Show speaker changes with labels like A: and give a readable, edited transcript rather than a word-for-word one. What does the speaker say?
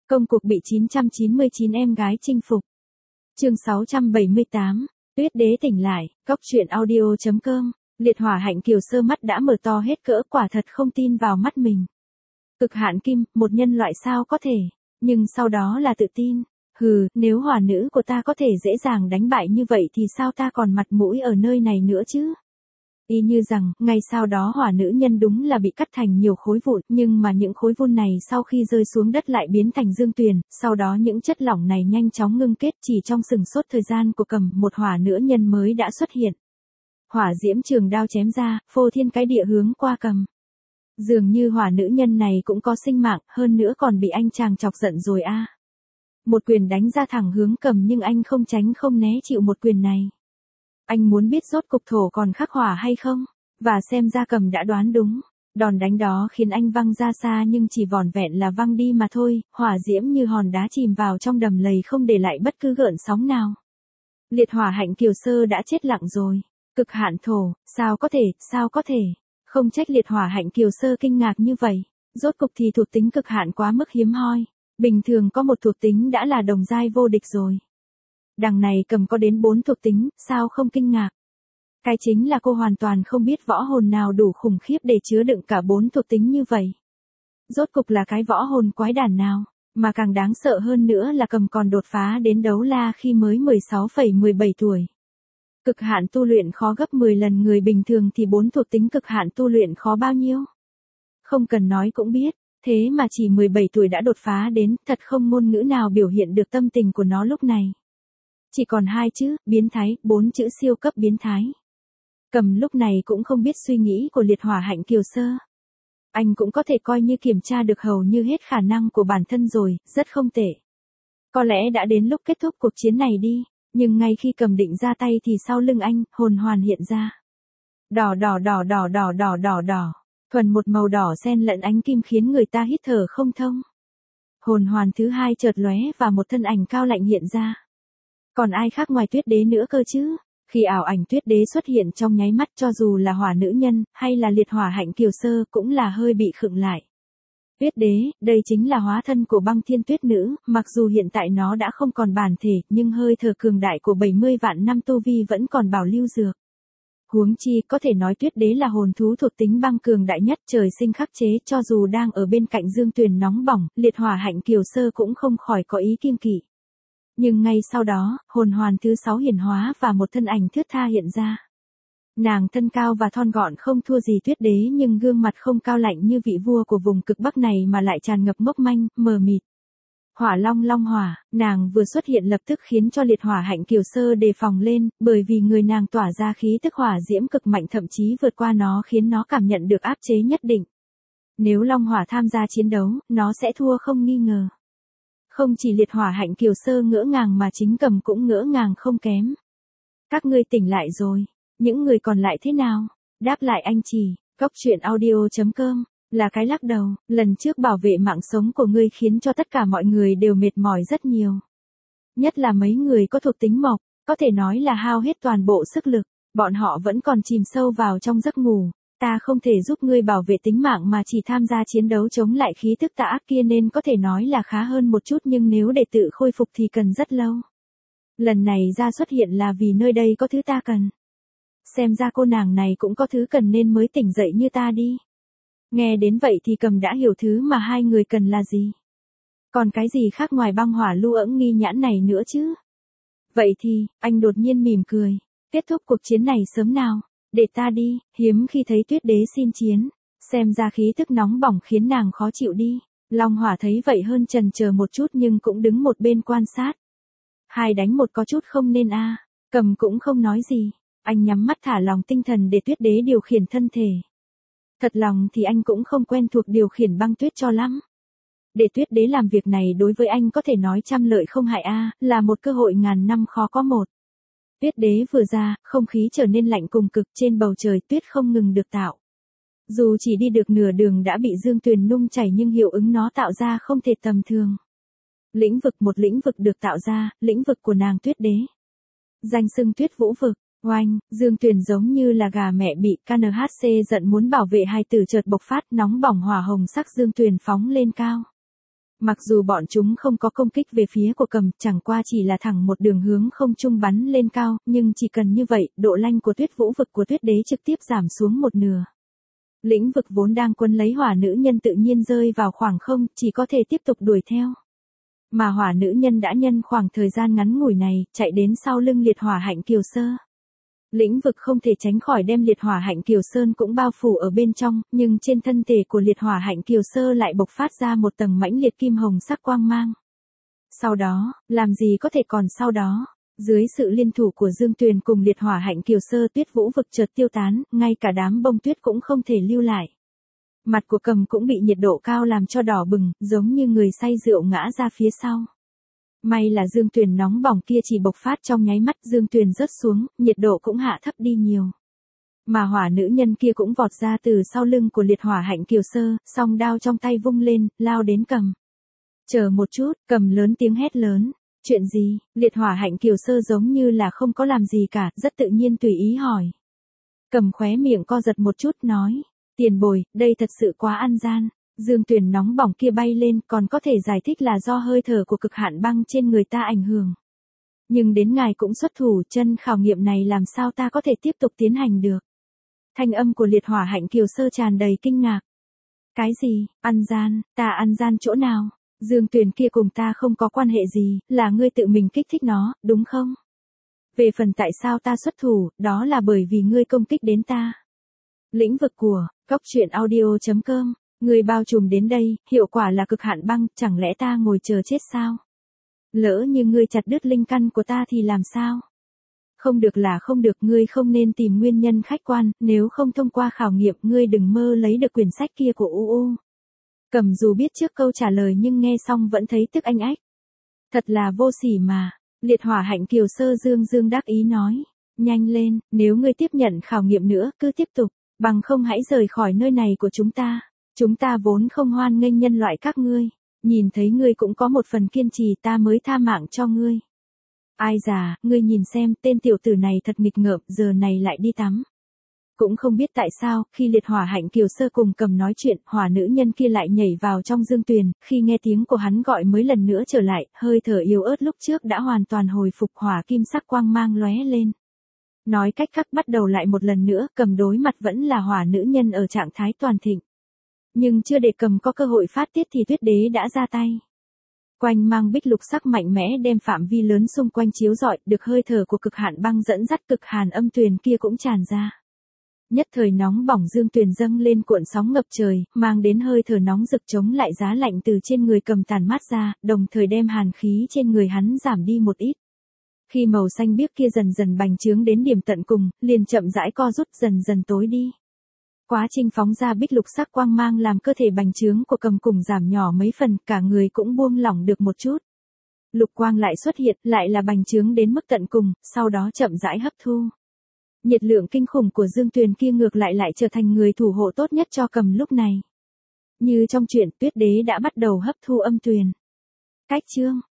A: Công cuộc bị 999 em gái chinh phục. Chương 678. Tuyết đế tỉnh lại. Cóc truyện audio.com. Liệt hỏa hạnh Kiều Sơ mắt đã mở to hết cỡ, quả thật không tin vào mắt mình. Cực hạn kim, một nhân loại sao có thể, nhưng sau đó là tự tin. Hừ, nếu hỏa nữ của ta có thể dễ dàng đánh bại như vậy thì sao ta còn mặt mũi ở nơi này nữa chứ? Y như rằng, ngay sau đó hỏa nữ nhân đúng là bị cắt thành nhiều khối vụn, nhưng mà những khối vụn này sau khi rơi xuống đất lại biến thành dương tuyền, sau đó những chất lỏng này nhanh chóng ngưng kết, chỉ trong sừng sốt thời gian của cầm, một hỏa nữ nhân mới đã xuất hiện. Hỏa diễm trường đao chém ra, phô thiên cái địa hướng qua cầm. Dường như hỏa nữ nhân này cũng có sinh mạng, hơn nữa còn bị anh chàng chọc giận rồi a. Một quyền đánh ra thẳng hướng cầm nhưng anh không tránh không né chịu một quyền này. Anh muốn biết rốt cục thổ còn khắc hỏa hay không? Và xem ra cầm đã đoán đúng. Đòn đánh đó khiến anh văng ra xa nhưng chỉ vỏn vẹn là văng đi mà thôi, hỏa diễm như hòn đá chìm vào trong đầm lầy không để lại bất cứ gợn sóng nào. Liệt hỏa hạnh Kiều Sơ đã chết lặng rồi. Cực hạn thổ, sao có thể? Không trách liệt hỏa hạnh Kiều Sơ kinh ngạc như vậy. Rốt cục thì thuộc tính cực hạn quá mức hiếm hoi. Bình thường có một thuộc tính đã là đồng giai vô địch rồi. Đằng này cầm có đến 4 thuộc tính, sao không kinh ngạc? Cái chính là cô hoàn toàn không biết võ hồn nào đủ khủng khiếp để chứa đựng cả 4 thuộc tính như vậy. Rốt cục là cái võ hồn quái đản nào, mà càng đáng sợ hơn nữa là cầm còn đột phá đến đấu la khi mới 16,17 tuổi. Cực hạn tu luyện khó gấp 10 lần người bình thường thì 4 thuộc tính cực hạn tu luyện khó bao nhiêu? Không cần nói cũng biết, thế mà chỉ 17 tuổi đã đột phá đến, thật không ngôn ngữ nào biểu hiện được tâm tình của nó lúc này. Chỉ còn 2 chữ, biến thái, 4 chữ siêu cấp biến thái. Cầm lúc này cũng không biết suy nghĩ của liệt hỏa hạnh Kiều Sơ. Anh cũng có thể coi như kiểm tra được hầu như hết khả năng của bản thân rồi, rất không tệ. Có lẽ đã đến lúc kết thúc cuộc chiến này đi, nhưng ngay khi cầm định ra tay thì sau lưng anh, hồn hoàn hiện ra. Đỏ, thuần một màu đỏ xen lẫn ánh kim khiến người ta hít thở không thông. Hồn hoàn thứ 2 chợt lóe và một thân ảnh cao lạnh hiện ra. Còn ai khác ngoài tuyết đế nữa cơ chứ? Khi ảo ảnh tuyết đế xuất hiện trong nháy mắt, cho dù là hỏa nữ nhân, hay là liệt hỏa hạnh Kiều Sơ cũng là hơi bị khựng lại. Tuyết đế, đây chính là hóa thân của băng thiên tuyết nữ, mặc dù hiện tại nó đã không còn bản thể, nhưng hơi thở cường đại của 70 vạn năm tu vi vẫn còn bảo lưu dược. Huống chi, có thể nói tuyết đế là hồn thú thuộc tính băng cường đại nhất, trời sinh khắc chế, cho dù đang ở bên cạnh dương tuyền nóng bỏng, liệt hỏa hạnh Kiều Sơ cũng không khỏi có ý kiêng kỵ. Nhưng ngay sau đó, hồn hoàn thứ 6 hiển hóa và một thân ảnh thướt tha hiện ra. Nàng thân cao và thon gọn không thua gì tuyết đế nhưng gương mặt không cao lạnh như vị vua của vùng cực Bắc này mà lại tràn ngập mốc manh, mờ mịt. Hỏa long hỏa, nàng vừa xuất hiện lập tức khiến cho liệt hỏa hạnh Kiều Sơ đề phòng lên, bởi vì người nàng tỏa ra khí tức hỏa diễm cực mạnh thậm chí vượt qua nó khiến nó cảm nhận được áp chế nhất định. Nếu long hỏa tham gia chiến đấu, nó sẽ thua không nghi ngờ. Không chỉ liệt hỏa hạnh Kiều Sơ ngỡ ngàng mà chính cầm cũng ngỡ ngàng không kém. Các ngươi tỉnh lại rồi, những người còn lại thế nào? Đáp lại anh chỉ, cóc truyện audio.com, là cái lắc đầu, lần trước bảo vệ mạng sống của ngươi khiến cho tất cả mọi người đều mệt mỏi rất nhiều. Nhất là mấy người có thuộc tính mộc, có thể nói là hao hết toàn bộ sức lực, bọn họ vẫn còn chìm sâu vào trong giấc ngủ. Ta không thể giúp ngươi bảo vệ tính mạng mà chỉ tham gia chiến đấu chống lại khí tức tà ác kia nên có thể nói là khá hơn một chút, nhưng nếu để tự khôi phục thì cần rất lâu. Lần này ra xuất hiện là vì nơi đây có thứ ta cần. Xem ra cô nàng này cũng có thứ cần nên mới tỉnh dậy như ta đi. Nghe đến vậy thì cầm đã hiểu thứ mà hai người cần là gì. Còn cái gì khác ngoài băng hỏa lưu ẫng nghi nhãn này nữa chứ? Vậy thì, anh đột nhiên mỉm cười. Kết thúc cuộc chiến này sớm nào? Để ta đi, hiếm khi thấy tuyết đế xin chiến. Xem ra khí tức nóng bỏng khiến nàng khó chịu đi. Long hỏa thấy vậy hơn chần chờ một chút nhưng cũng đứng một bên quan sát. 2 đánh 1 có chút không nên a. Cầm cũng không nói gì. Anh nhắm mắt thả lòng tinh thần để tuyết đế điều khiển thân thể. Thật lòng thì anh cũng không quen thuộc điều khiển băng tuyết cho lắm. Để tuyết đế làm việc này đối với anh có thể nói trăm lợi không hại a, là một cơ hội ngàn năm khó có một. Tuyết đế vừa ra, không khí trở nên lạnh cùng cực, trên bầu trời tuyết không ngừng được tạo. Dù chỉ đi được nửa đường đã bị dương tuyền nung chảy nhưng hiệu ứng nó tạo ra không thể tầm thường. Một lĩnh vực được tạo ra, lĩnh vực của nàng tuyết đế. Danh xưng tuyết vũ vực, oanh, dương tuyền giống như là gà mẹ bị KNHC giận muốn bảo vệ hài tử chợt bộc phát, nóng bỏng hỏa hồng sắc dương tuyền phóng lên cao. Mặc dù bọn chúng không có công kích về phía của Cầm, chẳng qua chỉ là thẳng một đường hướng không trung bắn lên cao, nhưng chỉ cần như vậy, độ lanh của Tuyết Vũ vực của Tuyết Đế trực tiếp giảm xuống một nửa. Lĩnh vực vốn đang quân lấy hỏa nữ nhân tự nhiên rơi vào khoảng không, chỉ có thể tiếp tục đuổi theo. Mà hỏa nữ nhân đã nhân khoảng thời gian ngắn ngủi này, chạy đến sau lưng liệt hỏa hạnh kiều sơ. Lĩnh vực không thể tránh khỏi đem liệt hỏa hạnh kiều sơn cũng bao phủ ở bên trong, nhưng trên thân thể của liệt hỏa hạnh kiều sơ lại bộc phát ra một tầng mãnh liệt kim hồng sắc quang mang. Sau đó, làm gì có thể còn sau đó, dưới sự liên thủ của Dương Tuyền cùng liệt hỏa hạnh kiều sơ, Tuyết Vũ vực chợt tiêu tán, ngay cả đám bông tuyết cũng không thể lưu lại. Mặt của Cầm cũng bị nhiệt độ cao làm cho đỏ bừng, giống như người say rượu ngã ra phía sau. May là Dương Tuyền nóng bỏng kia chỉ bộc phát trong nháy mắt, Dương Tuyền rớt xuống, nhiệt độ cũng hạ thấp đi nhiều. Mà hỏa nữ nhân kia cũng vọt ra từ sau lưng của liệt hỏa hạnh kiều sơ, song đao trong tay vung lên, lao đến Cầm. Chờ một chút, Cầm lớn tiếng hét lớn. Chuyện gì? Liệt hỏa hạnh kiều sơ giống như là không có làm gì cả, rất tự nhiên tùy ý hỏi. Cầm khóe miệng co giật một chút nói. Tiền bồi, đây thật sự quá ăn gian. Dương Tuyền nóng bỏng kia bay lên, còn có thể giải thích là do hơi thở của cực hạn băng trên người ta ảnh hưởng. Nhưng đến ngài cũng xuất thủ, chân khảo nghiệm này làm sao ta có thể tiếp tục tiến hành được. Thanh âm của liệt hỏa hạnh kiều sơ tràn đầy kinh ngạc. Cái gì? Ăn gian? Ta ăn gian chỗ nào? Dương Tuyền kia cùng ta không có quan hệ gì, là ngươi tự mình kích thích nó, đúng không? Về phần tại sao ta xuất thủ, đó là bởi vì ngươi công kích đến ta. Lĩnh vực của coctruyện.audio.com, ngươi bao trùm đến đây, hiệu quả là cực hạn băng, chẳng lẽ ta ngồi chờ chết sao? Lỡ như ngươi chặt đứt linh căn của ta thì làm sao? Không được là không được, ngươi không nên tìm nguyên nhân khách quan, nếu không thông qua khảo nghiệm, ngươi đừng mơ lấy được quyển sách kia của UU. Cầm dù biết trước câu trả lời nhưng nghe xong vẫn thấy tức anh ách. Thật là vô sỉ mà. Liệt hỏa hạnh kiều sơ dương dương đắc ý nói. Nhanh lên, nếu ngươi tiếp nhận khảo nghiệm nữa, cứ tiếp tục. Bằng không hãy rời khỏi nơi này của chúng ta. Chúng ta vốn không hoan nghênh nhân loại các ngươi. Nhìn thấy ngươi cũng có một phần kiên trì, ta mới tha mạng cho ngươi. Ai già, ngươi nhìn xem, tên tiểu tử này thật nghịch ngợm, giờ này lại đi tắm. Cũng không biết tại sao, khi liệt hỏa hạnh kiều sơ cùng Cầm nói chuyện, hỏa nữ nhân kia lại nhảy vào trong Dương Tuyền, khi nghe tiếng của hắn gọi mới lần nữa trở lại, hơi thở yếu ớt lúc trước đã hoàn toàn hồi phục, hỏa kim sắc quang mang lóe lên. Nói cách khác, bắt đầu lại một lần nữa, Cầm đối mặt vẫn là hỏa nữ nhân ở trạng thái toàn thịnh. Nhưng chưa để Cầm có cơ hội phát tiết thì Tuyết Đế đã ra tay. Quanh mang bích lục sắc mạnh mẽ đem phạm vi lớn xung quanh chiếu rọi, được hơi thở của cực hạn băng dẫn dắt, cực hàn âm tuyền kia cũng tràn ra. Nhất thời nóng bỏng Dương Tuyền dâng lên cuộn sóng ngập trời, mang đến hơi thở nóng rực chống lại giá lạnh từ trên người Cầm tàn mát ra, đồng thời đem hàn khí trên người hắn giảm đi một ít. Khi màu xanh biếc kia dần dần bành trướng đến điểm tận cùng, liền chậm rãi co rút dần dần tối đi. Quá trình phóng ra bích lục sắc quang mang làm cơ thể bành trướng của Cầm cùng giảm nhỏ mấy phần, cả người cũng buông lỏng được một chút. Lục quang lại xuất hiện, lại là bành trướng đến mức tận cùng, sau đó chậm rãi hấp thu. Nhiệt lượng kinh khủng của Dương Tuyền kia ngược lại trở thành người thủ hộ tốt nhất cho Cầm lúc này. Như trong truyện, Tuyết Đế đã bắt đầu hấp thu âm tuyền. Cách chương